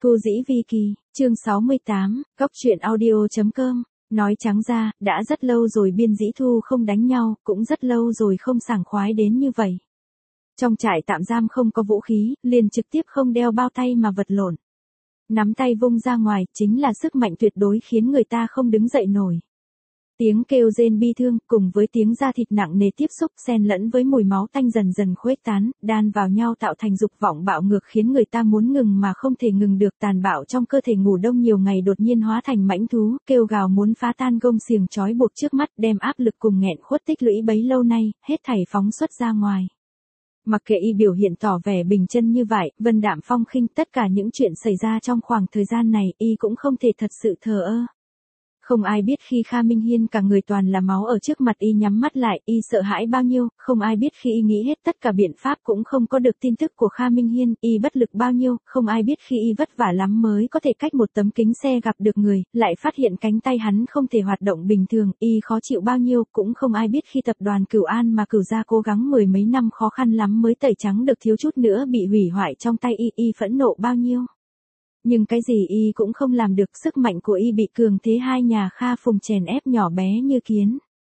Thu Dĩ Vi Kỳ, chương 68, Cóc truyện audio.com. Nói trắng ra, đã rất lâu rồi Biên Dĩ Thu không đánh nhau, cũng rất lâu rồi không sảng khoái đến như vậy. Trong trại tạm giam không có vũ khí, liền trực tiếp không đeo bao tay mà vật lộn. Nắm tay vung ra ngoài, chính là sức mạnh tuyệt đối khiến người ta không đứng dậy nổi. Tiếng kêu rên bi thương, cùng với tiếng da thịt nặng nề tiếp xúc xen lẫn với mùi máu tanh dần dần khuếch tán, đan vào nhau tạo thành dục vọng bạo ngược khiến người ta muốn ngừng mà không thể ngừng được. Tàn bạo trong cơ thể ngủ đông nhiều ngày đột nhiên hóa thành mãnh thú, kêu gào muốn phá tan gông xiềng trói buộc trước mắt, đem áp lực cùng nghẹn khuất tích lũy bấy lâu nay, hết thảy phóng xuất ra ngoài. Mặc kệ y biểu hiện tỏ vẻ bình chân như vậy, vân đạm phong khinh, tất cả những chuyện xảy ra trong khoảng thời gian này, y cũng không thể thật sự thờ ơ. Không ai biết khi Kha Minh Hiên cả người toàn là máu ở trước mặt y nhắm mắt lại, y sợ hãi bao nhiêu, không ai biết khi y nghĩ hết tất cả biện pháp cũng không có được tin tức của Kha Minh Hiên, y bất lực bao nhiêu, không ai biết khi y vất vả lắm mới có thể cách một tấm kính xe gặp được người, lại phát hiện cánh tay hắn không thể hoạt động bình thường, y khó chịu bao nhiêu, cũng không ai biết khi tập đoàn Cửu An mà Cửu gia cố gắng mười mấy năm khó khăn lắm mới tẩy trắng được thiếu chút nữa bị hủy hoại trong tay y phẫn nộ bao nhiêu. Nhưng cái gì y cũng không làm được, sức mạnh của y bị cường thế hai nhà Kha Phùng chèn ép nhỏ bé như kiến.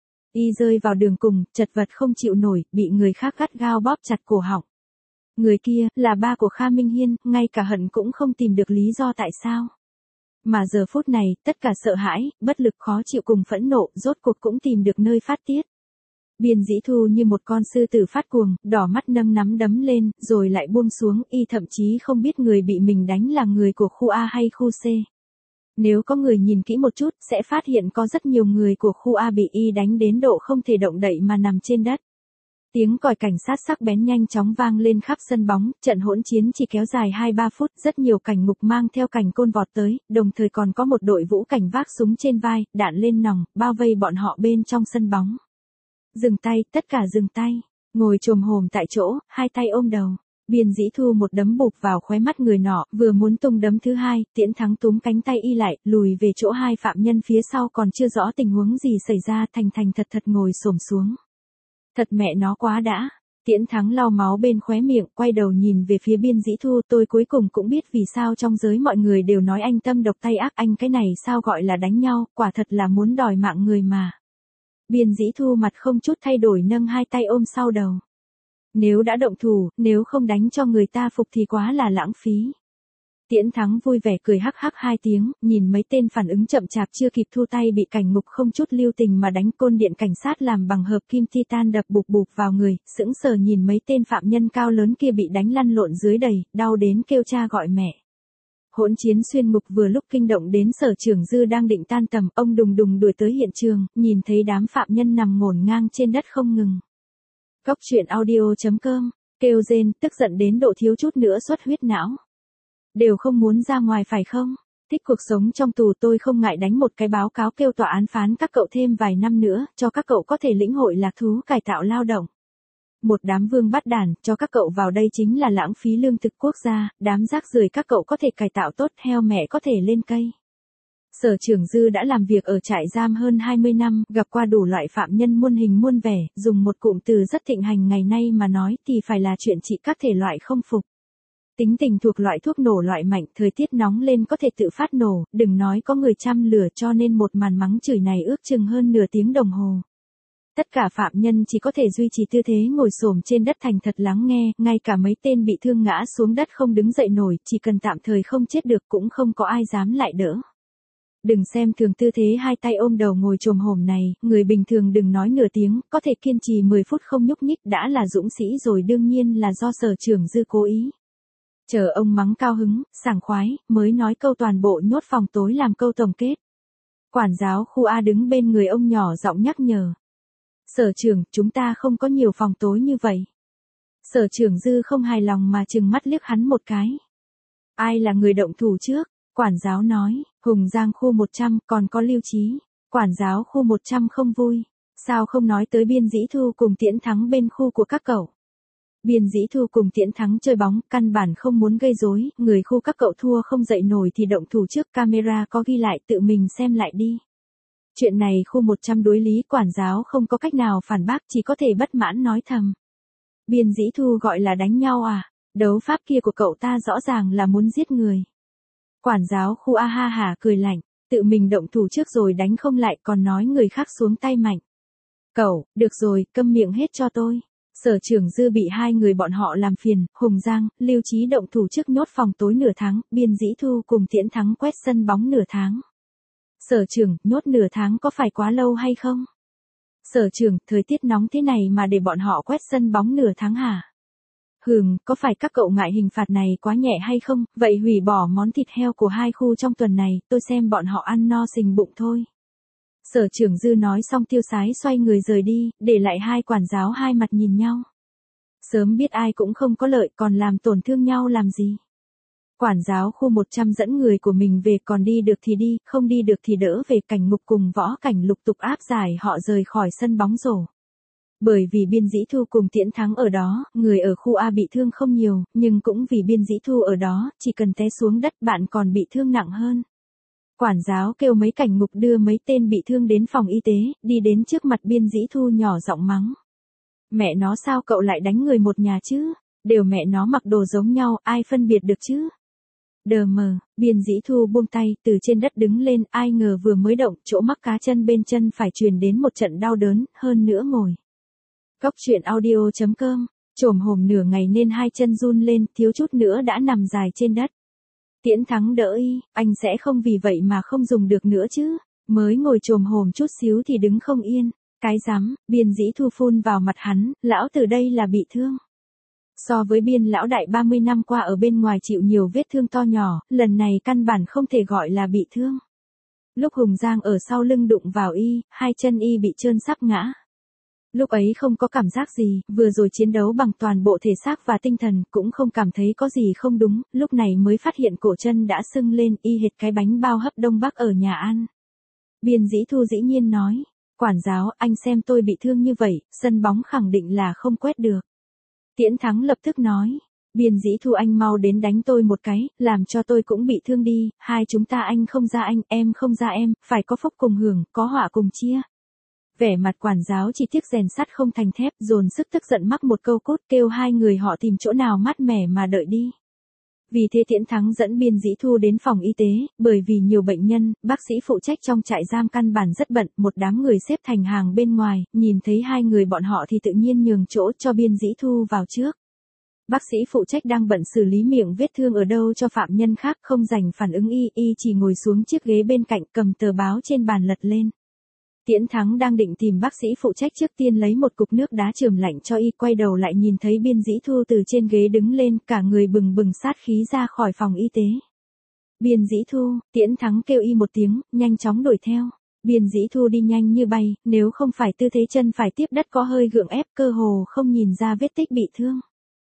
Y rơi vào đường cùng, chật vật không chịu nổi, bị người khác gắt gao bóp chặt cổ họng. Người kia, là ba của Kha Minh Hiên, ngay cả hận cũng không tìm được lý do tại sao. Mà giờ phút này, tất cả sợ hãi, bất lực khó chịu cùng phẫn nộ, rốt cuộc cũng tìm được nơi phát tiết. Biên Dĩ Thu như một con sư tử phát cuồng, đỏ mắt nâng nắm đấm lên, rồi lại buông xuống, y thậm chí không biết người bị mình đánh là người của khu A hay khu C. Nếu có người nhìn kỹ một chút, sẽ phát hiện có rất nhiều người của khu A bị y đánh đến độ không thể động đậy mà nằm trên đất. Tiếng còi cảnh sát sắc bén nhanh chóng vang lên khắp sân bóng, trận hỗn chiến chỉ kéo dài 2-3 phút, rất nhiều cảnh ngục mang theo cảnh côn vọt tới, đồng thời còn có một đội vũ cảnh vác súng trên vai, đạn lên nòng, bao vây bọn họ bên trong sân bóng. Dừng tay, tất cả dừng tay, ngồi chồm hổm tại chỗ, hai tay ôm đầu. Biên Dĩ Thu một đấm bụp vào khóe mắt người nọ, vừa muốn tung đấm thứ hai, Tiễn Thắng túm cánh tay y lại, lùi về chỗ hai phạm nhân phía sau còn chưa rõ tình huống gì xảy ra, thành thành thật thật ngồi xổm xuống. Thật mẹ nó quá đã. Tiễn Thắng lau máu bên khóe miệng, quay đầu nhìn về phía Biên Dĩ Thu, tôi cuối cùng cũng biết vì sao trong giới mọi người đều nói anh tâm độc tay ác, anh cái này sao gọi là đánh nhau, quả thật là muốn đòi mạng người mà. Biên Dĩ Thu mặt không chút thay đổi nâng hai tay ôm sau đầu. Nếu đã động thủ, nếu không đánh cho người ta phục thì quá là lãng phí. Tiễn Thắng vui vẻ cười hắc hắc hai tiếng, nhìn mấy tên phản ứng chậm chạp chưa kịp thu tay bị cảnh ngục không chút lưu tình mà đánh, côn điện cảnh sát làm bằng hợp kim titan đập bụp bụp vào người, sững sờ nhìn mấy tên phạm nhân cao lớn kia bị đánh lăn lộn dưới đầy, đau đến kêu cha gọi mẹ. Hỗn chiến xuyên ngục vừa lúc kinh động đến Sở Trưởng Dư đang định tan tầm, ông đùng đùng đuổi tới hiện trường, nhìn thấy đám phạm nhân nằm ngổn ngang trên đất không ngừng. Cóc truyện audio.com, kêu rên, tức giận đến độ thiếu chút nữa xuất huyết não. Đều không muốn ra ngoài phải không? Thích cuộc sống trong tù, tôi không ngại đánh một cái báo cáo kêu tòa án phán các cậu thêm vài năm nữa, cho các cậu có thể lĩnh hội lạc thú cải tạo lao động. Một đám vương bắt đàn, cho các cậu vào đây chính là lãng phí lương thực quốc gia, đám rác rưởi các cậu có thể cải tạo tốt, heo mẹ có thể lên cây. Sở Trưởng Dư đã làm việc ở trại giam hơn 20 năm, gặp qua đủ loại phạm nhân muôn hình muôn vẻ, dùng một cụm từ rất thịnh hành ngày nay mà nói thì phải là chuyện trị các thể loại không phục. Tính tình thuộc loại thuốc nổ loại mạnh, thời tiết nóng lên có thể tự phát nổ, đừng nói có người chăm lửa, cho nên một màn mắng chửi này ước chừng hơn nửa tiếng đồng hồ. Tất cả phạm nhân chỉ có thể duy trì tư thế ngồi xổm trên đất thành thật lắng nghe, ngay cả mấy tên bị thương ngã xuống đất không đứng dậy nổi, chỉ cần tạm thời không chết được cũng không có ai dám lại đỡ. Đừng xem thường tư thế hai tay ôm đầu ngồi chồm hổm này, người bình thường đừng nói nửa tiếng, có thể kiên trì 10 phút không nhúc nhích đã là dũng sĩ rồi, đương nhiên là do Sở Trưởng Dư cố ý. Chờ ông mắng cao hứng, sảng khoái, mới nói câu toàn bộ nhốt phòng tối làm câu tổng kết. Quản giáo khu A đứng bên người ông nhỏ giọng nhắc nhở. Sở trưởng, chúng ta không có nhiều phòng tối như vậy. Sở Trưởng Dư không hài lòng mà trừng mắt liếc hắn một cái. Ai là người động thủ trước? Quản giáo nói, Hùng Giang khu 100, còn có Lưu Trí. Quản giáo khu 100 không vui. Sao không nói tới Biên Dĩ Thu cùng Tiễn Thắng bên khu của các cậu? Biên Dĩ Thu cùng Tiễn Thắng chơi bóng, căn bản không muốn gây rối, người khu các cậu thua không dậy nổi thì động thủ trước, camera có ghi lại, tự mình xem lại đi. Chuyện này khu 100 đối lý, quản giáo không có cách nào phản bác, chỉ có thể bất mãn nói thầm. Biên Dĩ Thu gọi là đánh nhau à? Đấu pháp kia của cậu ta rõ ràng là muốn giết người. Quản giáo khu a ha hả cười lạnh, tự mình động thủ trước rồi đánh không lại còn nói người khác xuống tay mạnh. Cậu, được rồi, câm miệng hết cho tôi. Sở trưởng Dư bị hai người bọn họ làm phiền, Hùng Giang, Lưu Chí động thủ trước nhốt phòng tối nửa tháng, Biên Dĩ Thu cùng Tiễn Thắng quét sân bóng nửa tháng. Sở trưởng, nhốt nửa tháng có phải quá lâu hay không? Sở trưởng, thời tiết nóng thế này mà để bọn họ quét sân bóng nửa tháng hả? Có phải các cậu ngại hình phạt này quá nhẹ hay không, vậy hủy bỏ món thịt heo của hai khu trong tuần này, tôi xem bọn họ ăn no sình bụng thôi. Sở trưởng Dư nói xong tiêu sái xoay người rời đi, để lại hai quản giáo hai mặt nhìn nhau. Sớm biết ai cũng không có lợi còn làm tổn thương nhau làm gì. Quản giáo khu 100 dẫn người của mình về, còn đi được thì đi, không đi được thì đỡ về. Cảnh Ngục cùng Võ Cảnh lục tục áp giải họ rời khỏi sân bóng rổ. Bởi vì Biên Dĩ Thu cùng Tiễn Thắng ở đó, người ở khu A bị thương không nhiều, nhưng cũng vì Biên Dĩ Thu ở đó, chỉ cần té xuống đất bạn còn bị thương nặng hơn. Quản giáo kêu mấy cảnh ngục đưa mấy tên bị thương đến phòng y tế, đi đến trước mặt Biên Dĩ Thu nhỏ giọng mắng. Mẹ nó sao cậu lại đánh người một nhà chứ? Đều mẹ nó mặc đồ giống nhau, ai phân biệt được chứ? Đờ mờ, Biên Dĩ Thu buông tay, từ trên đất đứng lên, ai ngờ vừa mới động, chỗ mắc cá chân bên chân phải truyền đến một trận đau đớn, hơn nữa ngồi. Cóc truyện audio.com, trồm hổm nửa ngày nên hai chân run lên, thiếu chút nữa đã nằm dài trên đất. Tiễn Thắng đỡ y, anh sẽ không vì vậy mà không dùng được nữa chứ, mới ngồi trồm hổm chút xíu thì đứng không yên, cái rắm, Biên Dĩ Thu phun vào mặt hắn, lão từ đây là bị thương. So với Biên lão đại 30 năm qua ở bên ngoài chịu nhiều vết thương to nhỏ, lần này căn bản không thể gọi là bị thương. Lúc Hùng Giang ở sau lưng đụng vào y, hai chân y bị trơn sắp ngã. Lúc ấy không có cảm giác gì, vừa rồi chiến đấu bằng toàn bộ thể xác và tinh thần, cũng không cảm thấy có gì không đúng, lúc này mới phát hiện cổ chân đã sưng lên, y hệt cái bánh bao hấp Đông Bắc ở nhà ăn. Biên Dĩ Thu dĩ nhiên nói, quản giáo, anh xem tôi bị thương như vậy, sân bóng khẳng định là không quét được. Tiễn Thắng lập tức nói, Biên Dĩ Thu anh mau đến đánh tôi một cái, làm cho tôi cũng bị thương đi, hai chúng ta anh không ra anh, em không ra em, phải có phúc cùng hưởng, có họa cùng chia. Vẻ mặt quản giáo chỉ tiếc rèn sắt không thành thép, dồn sức tức giận mắc một câu cốt kêu hai người họ tìm chỗ nào mát mẻ mà đợi đi. Vì thế Tiễn Thắng dẫn Biên Dĩ Thu đến phòng y tế, bởi vì nhiều bệnh nhân, bác sĩ phụ trách trong trại giam căn bản rất bận, một đám người xếp thành hàng bên ngoài, nhìn thấy hai người bọn họ thì tự nhiên nhường chỗ cho Biên Dĩ Thu vào trước. Bác sĩ phụ trách đang bận xử lý miệng vết thương ở đâu cho phạm nhân khác, không dành phản ứng y chỉ ngồi xuống chiếc ghế bên cạnh cầm tờ báo trên bàn lật lên. Tiễn Thắng đang định tìm bác sĩ phụ trách trước tiên lấy một cục nước đá chườm lạnh cho y, quay đầu lại nhìn thấy Biên Dĩ Thu từ trên ghế đứng lên, cả người bừng bừng sát khí ra khỏi phòng y tế. Biên Dĩ Thu, Tiễn Thắng kêu y một tiếng, nhanh chóng đuổi theo. Biên Dĩ Thu đi nhanh như bay, nếu không phải tư thế chân phải tiếp đất có hơi gượng ép, cơ hồ không nhìn ra vết tích bị thương.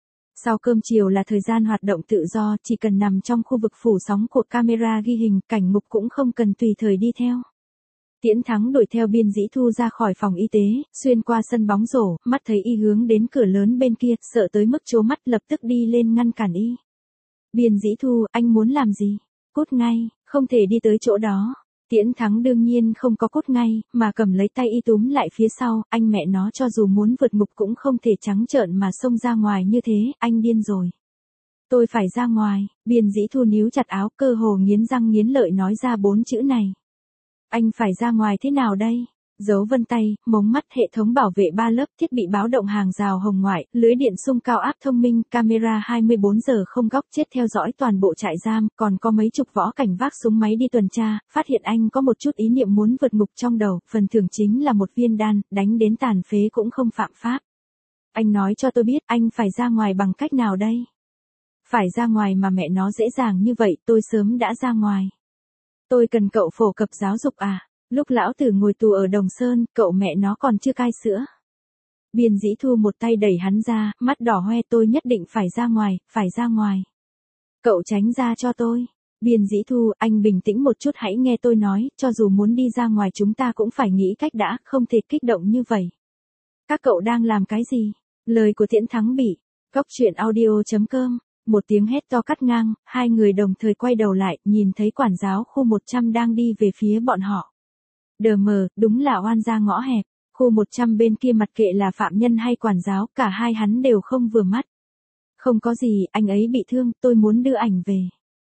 Sau cơm chiều là thời gian hoạt động tự do, chỉ cần nằm trong khu vực phủ sóng của camera ghi hình, cảnh ngục cũng không cần tùy thời đi theo. Tiễn Thắng đuổi theo Biên Dĩ Thu ra khỏi phòng y tế, xuyên qua sân bóng rổ, mắt thấy y hướng đến cửa lớn bên kia, sợ tới mức trố mắt, lập tức đi lên ngăn cản y. Biên Dĩ Thu, anh muốn làm gì? Cút ngay, không thể đi tới chỗ đó. Tiễn Thắng đương nhiên không có cút ngay, mà cầm lấy tay y túm lại phía sau, anh mẹ nó cho dù muốn vượt ngục cũng không thể trắng trợn mà xông ra ngoài như thế, anh điên rồi. Tôi phải ra ngoài, Biên Dĩ Thu níu chặt áo, cơ hồ nghiến răng nghiến lợi nói ra 4 chữ này. Anh phải ra ngoài thế nào đây? Dấu vân tay, mống mắt, hệ thống bảo vệ 3 lớp, thiết bị báo động hàng rào hồng ngoại, lưới điện xung cao áp thông minh, camera 24 giờ không góc chết theo dõi toàn bộ trại giam, còn có mấy chục võ cảnh vác súng máy đi tuần tra, phát hiện anh có một chút ý niệm muốn vượt ngục trong đầu, phần thưởng chính là một viên đan, đánh đến tàn phế cũng không phạm pháp. Anh nói cho tôi biết, anh phải ra ngoài bằng cách nào đây? Phải ra ngoài mà mẹ nó dễ dàng như vậy, tôi sớm đã ra ngoài. Tôi cần cậu phổ cập giáo dục à? Lúc lão tử ngồi tù ở Đồng Sơn, cậu mẹ nó còn chưa cai sữa. Biên Dĩ Thu một tay đẩy hắn ra, mắt đỏ hoe, tôi nhất định phải ra ngoài, phải ra ngoài. Cậu tránh ra cho tôi. Biên Dĩ Thu, anh bình tĩnh một chút, hãy nghe tôi nói, cho dù muốn đi ra ngoài chúng ta cũng phải nghĩ cách đã, không thể kích động như vậy. Các cậu đang làm cái gì? Lời của Tiễn Thắng bị. Cóc truyện audio.com. Một tiếng hét to cắt ngang, hai người đồng thời quay đầu lại, nhìn thấy quản giáo khu 100 đang đi về phía bọn họ. Đờ mờ, đúng là oan gia ngõ hẹp, khu 100 bên kia mặc kệ là phạm nhân hay quản giáo, cả hai hắn đều không vừa mắt. Không có gì, anh ấy bị thương, tôi muốn đưa ảnh về.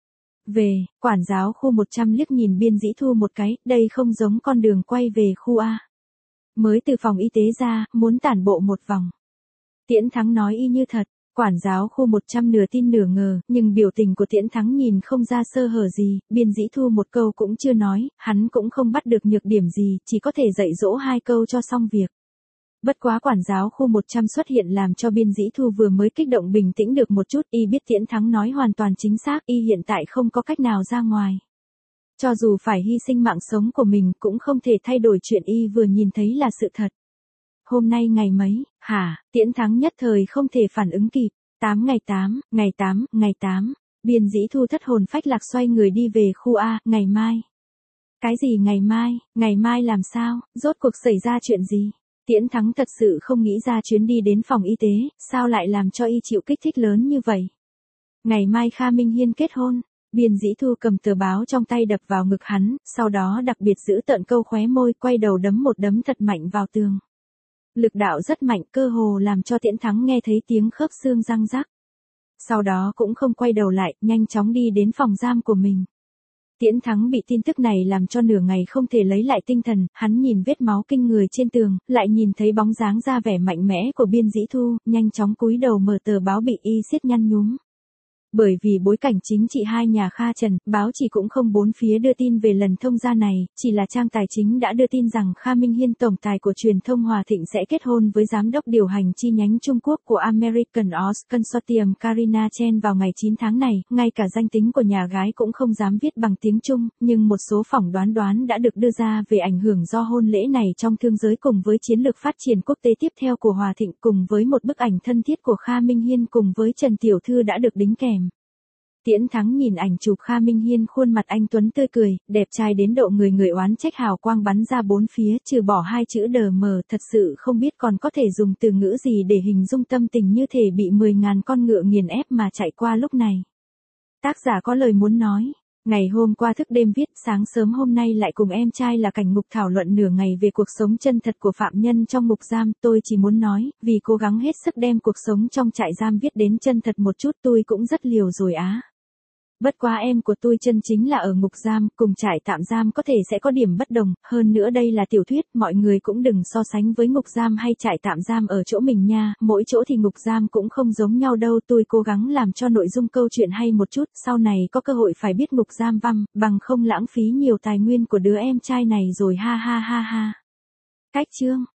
Quản giáo khu 100 liếc nhìn Biên Dĩ Thu một cái, đây không giống con đường quay về khu A. Mới từ phòng y tế ra, muốn tản bộ một vòng. Tiễn Thắng nói y như thật, quản giáo khu 100 nửa tin nửa ngờ, nhưng biểu tình của Tiễn Thắng nhìn không ra sơ hở gì, Biên Dĩ Thu một câu cũng chưa nói, hắn cũng không bắt được nhược điểm gì, chỉ có thể dạy dỗ 2 câu cho xong việc. Bất quá quản giáo khu 100 xuất hiện làm cho Biên Dĩ Thu vừa mới kích động bình tĩnh được một chút, y biết Tiễn Thắng nói hoàn toàn chính xác, y hiện tại không có cách nào ra ngoài. Cho dù phải hy sinh mạng sống của mình cũng không thể thay đổi chuyện y vừa nhìn thấy là sự thật. Hôm nay ngày mấy, hả, Tiễn Thắng nhất thời không thể phản ứng kịp. 8 ngày 8, Biên Dĩ Thu thất hồn phách lạc xoay người đi về khu A, ngày mai. Cái gì ngày mai làm sao, rốt cuộc xảy ra chuyện gì? Tiễn Thắng thật sự không nghĩ ra chuyến đi đến phòng y tế, sao lại làm cho y chịu kích thích lớn như vậy. Ngày mai Kha Minh Hiên kết hôn, Biên Dĩ Thu cầm tờ báo trong tay đập vào ngực hắn, sau đó đặc biệt giữ tợn câu khóe môi, quay đầu đấm một đấm thật mạnh vào tường. Lực đạo rất mạnh, cơ hồ làm cho Tiễn Thắng nghe thấy tiếng khớp xương răng rắc. Sau đó cũng không quay đầu lại, nhanh chóng đi đến phòng giam của mình. Tiễn Thắng bị tin tức này làm cho nửa ngày không thể lấy lại tinh thần, hắn nhìn vết máu kinh người trên tường, lại nhìn thấy bóng dáng ra vẻ mạnh mẽ của Biên Dĩ Thu, nhanh chóng cúi đầu mở tờ báo bị y siết nhăn nhúm. Bởi vì bối cảnh chính trị hai nhà Kha Trần, báo chỉ cũng không bốn phía đưa tin về lần thông gia này, chỉ là trang tài chính đã đưa tin rằng Kha Minh Hiên tổng tài của truyền thông Hòa Thịnh sẽ kết hôn với giám đốc điều hành chi nhánh Trung Quốc của American Oz Consortium Karina Chen vào ngày 9 tháng này, ngay cả danh tính của nhà gái cũng không dám viết bằng tiếng Trung, nhưng một số phỏng đoán đã được đưa ra về ảnh hưởng do hôn lễ này trong thương giới cùng với chiến lược phát triển quốc tế tiếp theo của Hòa Thịnh cùng với một bức ảnh thân thiết của Kha Minh Hiên cùng với Trần Tiểu Thư đã được đính kèm. Tiễn Thắng nhìn ảnh chụp Kha Minh Hiên, khuôn mặt anh tuấn tươi cười, đẹp trai đến độ người oán trách, hào quang bắn ra bốn phía, trừ bỏ 2 chữ đờ mờ, thật sự không biết còn có thể dùng từ ngữ gì để hình dung tâm tình như thể bị 10.000 con ngựa nghiền ép mà chạy qua lúc này. Tác giả có lời muốn nói. Ngày hôm qua thức đêm viết, sáng sớm hôm nay lại cùng em trai là cảnh ngục thảo luận nửa ngày về cuộc sống chân thật của phạm nhân trong ngục giam. Tôi chỉ muốn nói, vì cố gắng hết sức đem cuộc sống trong trại giam viết đến chân thật một chút, tôi cũng rất liều rồi á. Bất quá em của tôi chân chính là ở ngục giam, cùng trại tạm giam có thể sẽ có điểm bất đồng, hơn nữa đây là tiểu thuyết, mọi người cũng đừng so sánh với ngục giam hay trại tạm giam ở chỗ mình nha, mỗi chỗ thì ngục giam cũng không giống nhau đâu, tôi cố gắng làm cho nội dung câu chuyện hay một chút, sau này có cơ hội phải biết ngục giam văm, bằng không lãng phí nhiều tài nguyên của đứa em trai này rồi, ha ha ha ha. Cách chương